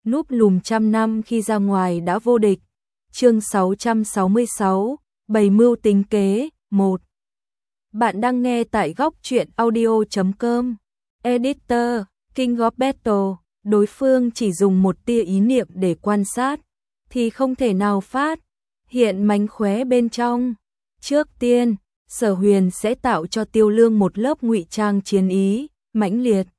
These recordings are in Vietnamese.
núp lùm trăm năm khi ra ngoài đã vô địch. Chương 666, Bày mưu tính kế, 1. Bạn đang nghe tại góc truyện audio.com. Editor, King of Battle, đối phương chỉ dùng một tia ý niệm để quan sát, thì không thể nào phát hiện mánh khóe bên trong. Trước tiên, Sở Huyền sẽ tạo cho Tiêu Lương một lớp ngụy trang chiến ý, mãnh liệt.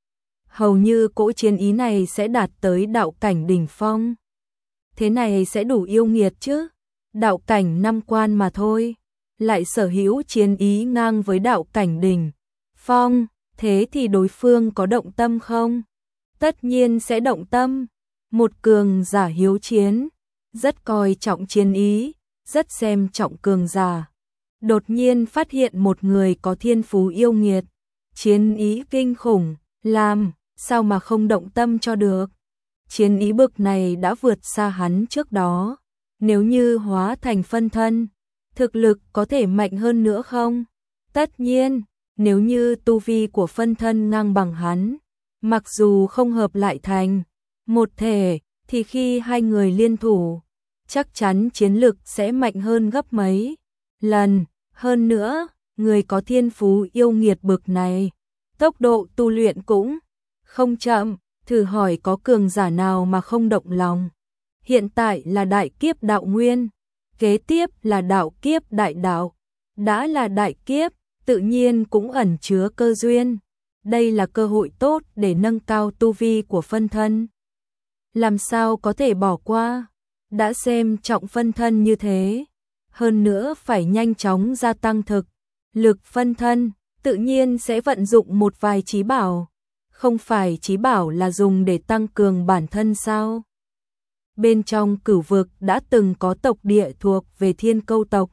Hầu như cỗ chiến ý này sẽ đạt tới đạo cảnh đỉnh phong. Thế này sẽ đủ yêu nghiệt chứ? Đạo cảnh 5 quan mà thôi, lại sở hữu chiến ý ngang với đạo cảnh đỉnh phong, thế thì đối phương có động tâm không? Tất nhiên sẽ động tâm. Một cường giả hiếu chiến, rất coi trọng chiến ý, rất xem trọng cường giả. Đột nhiên phát hiện một người có thiên phú yêu nghiệt, chiến ý kinh khủng, làm sao mà không động tâm cho được. Chiến ý bực này đã vượt xa hắn trước đó. Nếu như hóa thành phân thân, thực lực có thể mạnh hơn nữa không? Tất nhiên, nếu như tu vi của phân thân ngang bằng hắn, mặc dù không hợp lại thành một thể, thì khi hai người liên thủ, chắc chắn chiến lực sẽ mạnh hơn gấp mấy lần. Hơn nữa, người có thiên phú yêu nghiệt bực này, tốc độ tu luyện cũng không chậm, thử hỏi có cường giả nào mà không động lòng. Hiện tại là đại kiếp đạo nguyên, kế tiếp là đạo kiếp đại đạo. Đã là đại kiếp, tự nhiên cũng ẩn chứa cơ duyên. Đây là cơ hội tốt để nâng cao tu vi của phân thân. Làm sao có thể bỏ qua? Đã xem trọng phân thân như thế, hơn nữa phải nhanh chóng gia tăng thực lực phân thân, tự nhiên sẽ vận dụng một vài chí bảo. Không phải chí bảo là dùng để tăng cường bản thân sao? Bên trong Cửu vực đã từng có tộc địa thuộc về Thiên Câu tộc.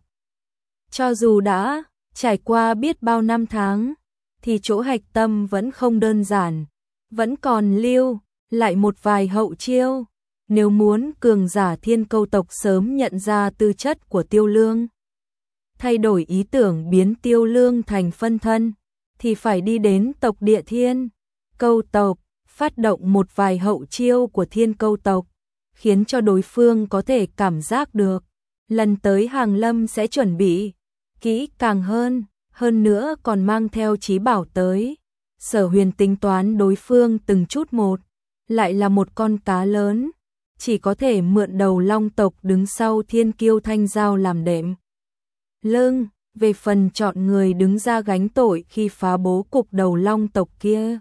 Cho dù đã trải qua biết bao năm tháng, thì chỗ hạch tâm vẫn không đơn giản, vẫn còn lưu lại một vài hậu chiêu. Nếu muốn cường giả Thiên Câu tộc sớm nhận ra tư chất của Tiêu Lương, thay đổi ý tưởng biến Tiêu Lương thành phân thân, thì phải đi đến tộc địa Thiên Câu tộc, phát động một vài hậu chiêu của Thiên Câu tộc, khiến cho đối phương có thể cảm giác được. Lần tới hàng lâm sẽ chuẩn bị kỹ càng hơn nữa còn mang theo chí bảo tới. Sở Huyền tính toán đối phương từng chút một, lại là một con cá lớn, chỉ có thể mượn đầu long tộc đứng sau Thiên Kiêu Thanh Giao làm đệm lưng. Về phần chọn người đứng ra gánh tội khi phá bố cục đầu long tộc kia,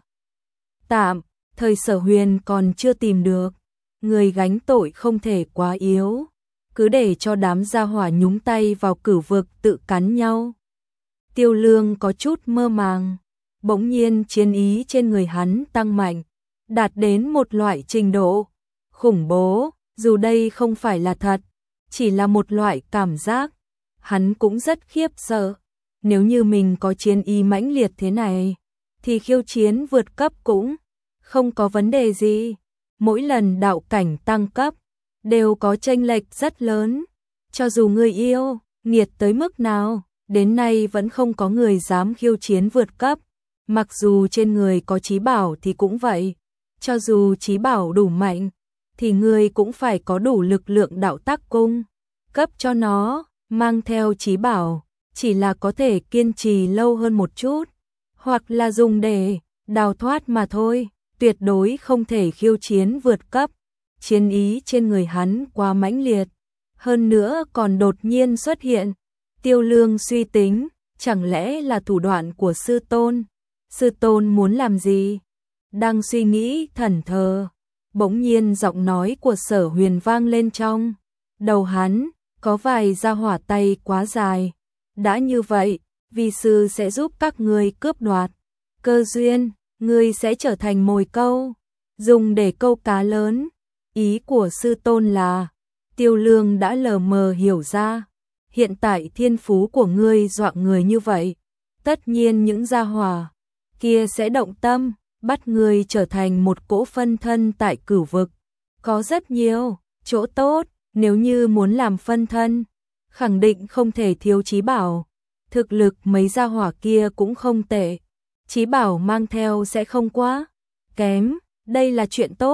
tạm thời Sở Huyền còn chưa tìm được. Người gánh tội không thể quá yếu, cứ để cho đám gia hỏa nhúng tay vào Cửu vực tự cắn nhau. Tiêu Lương có chút mơ màng, bỗng nhiên chiến ý trên người hắn tăng mạnh, đạt đến một loại trình độ khủng bố. Dù đây không phải là thật, chỉ là một loại cảm giác, hắn cũng rất khiếp sợ. Nếu như mình có chiến ý mãnh liệt thế này, thì khiêu chiến vượt cấp cũng không có vấn đề gì. Mỗi lần đạo cảnh tăng cấp đều có chênh lệch rất lớn. Cho dù người yêu nghiệt tới mức nào, đến nay vẫn không có người dám khiêu chiến vượt cấp. Mặc dù trên người có chí bảo thì cũng vậy. Cho dù chí bảo đủ mạnh, thì người cũng phải có đủ lực lượng đạo tác cung cấp cho nó. Mang theo chí bảo chỉ là có thể kiên trì lâu hơn một chút, hoặc là dùng để đào thoát mà thôi. Tuyệt đối không thể khiêu chiến vượt cấp. Chiến ý trên người hắn quá mãnh liệt, hơn nữa còn đột nhiên xuất hiện. Tiêu Lương suy tính, chẳng lẽ là thủ đoạn của sư tôn? Sư tôn muốn làm gì? Đang suy nghĩ thẫn thờ, bỗng nhiên giọng nói của Sở Huyền vang lên trong đầu hắn. Có vài gia hỏa tay quá dài, đã như vậy, vi sư sẽ giúp các ngươi cướp đoạt cơ duyên. Ngươi sẽ trở thành mồi câu, dùng để câu cá lớn. Ý của sư tôn là, Tiêu Lương đã lờ mờ hiểu ra, hiện tại thiên phú của ngươi dọa người như vậy, tất nhiên những gia hỏa kia sẽ động tâm, bắt ngươi trở thành một cỗ phân thân tại Cửu vực. Có rất nhiều chỗ tốt, nếu như muốn làm phân thân, khẳng định không thể thiếu chí bảo. Thực lực mấy gia hỏa kia cũng không tệ, chí bảo mang theo sẽ không quá kém, đây là chuyện tốt.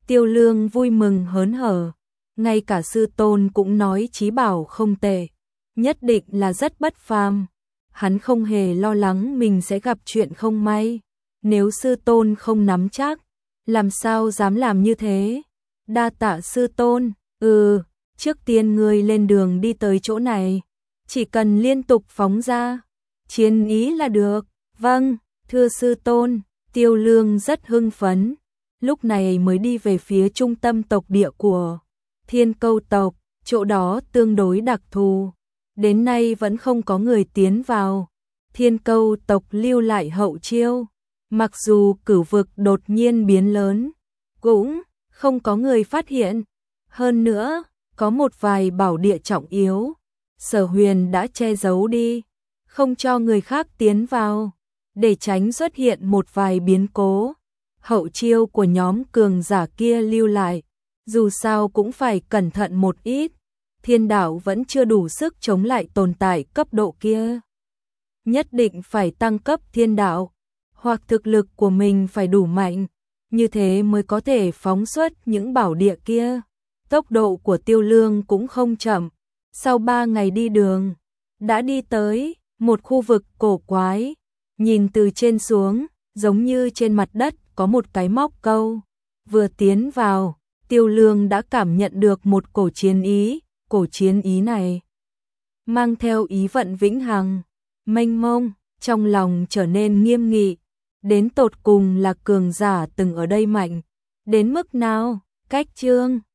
Tiêu Lương vui mừng hớn hở, ngay cả sư tôn cũng nói Chí Bảo không tệ, nhất định là rất bất phàm. Hắn không hề lo lắng mình sẽ gặp chuyện không may, nếu sư tôn không nắm chắc, làm sao dám làm như thế. Đa tạ sư tôn. Trước tiên ngươi lên đường đi tới chỗ này, chỉ cần liên tục phóng ra chiến ý là được. Vâng, thưa sư tôn. Tiêu Lương rất hưng phấn, lúc này mới đi về phía trung tâm tộc địa của Thiên Câu tộc, chỗ đó tương đối đặc thù, đến nay vẫn không có người tiến vào. Thiên Câu tộc lưu lại hậu chiêu, mặc dù cửu vực đột nhiên biến lớn, cũng không có người phát hiện. Hơn nữa, có một vài bảo địa trọng yếu, Sở Huyền đã che giấu đi, không cho người khác tiến vào, để tránh xuất hiện một vài biến cố. Hậu chiêu của nhóm cường giả kia lưu lại, dù sao cũng phải cẩn thận một ít. Thiên đạo vẫn chưa đủ sức chống lại tồn tại cấp độ kia. Nhất định phải tăng cấp thiên đạo, hoặc thực lực của mình phải đủ mạnh, như thế mới có thể phóng xuất những bảo địa kia. Tốc độ của Tiêu Lương cũng không chậm, sau 3 ngày đi đường, đã đi tới một khu vực cổ quái, nhìn từ trên xuống, giống như trên mặt đất có một cái móc câu. Vừa tiến vào, Tiêu Lương đã cảm nhận được một cổ chiến ý này mang theo ý vận vĩnh hằng, mênh mông, trong lòng trở nên nghiêm nghị. Đến tột cùng là cường giả từng ở đây mạnh đến mức nào? Cách chương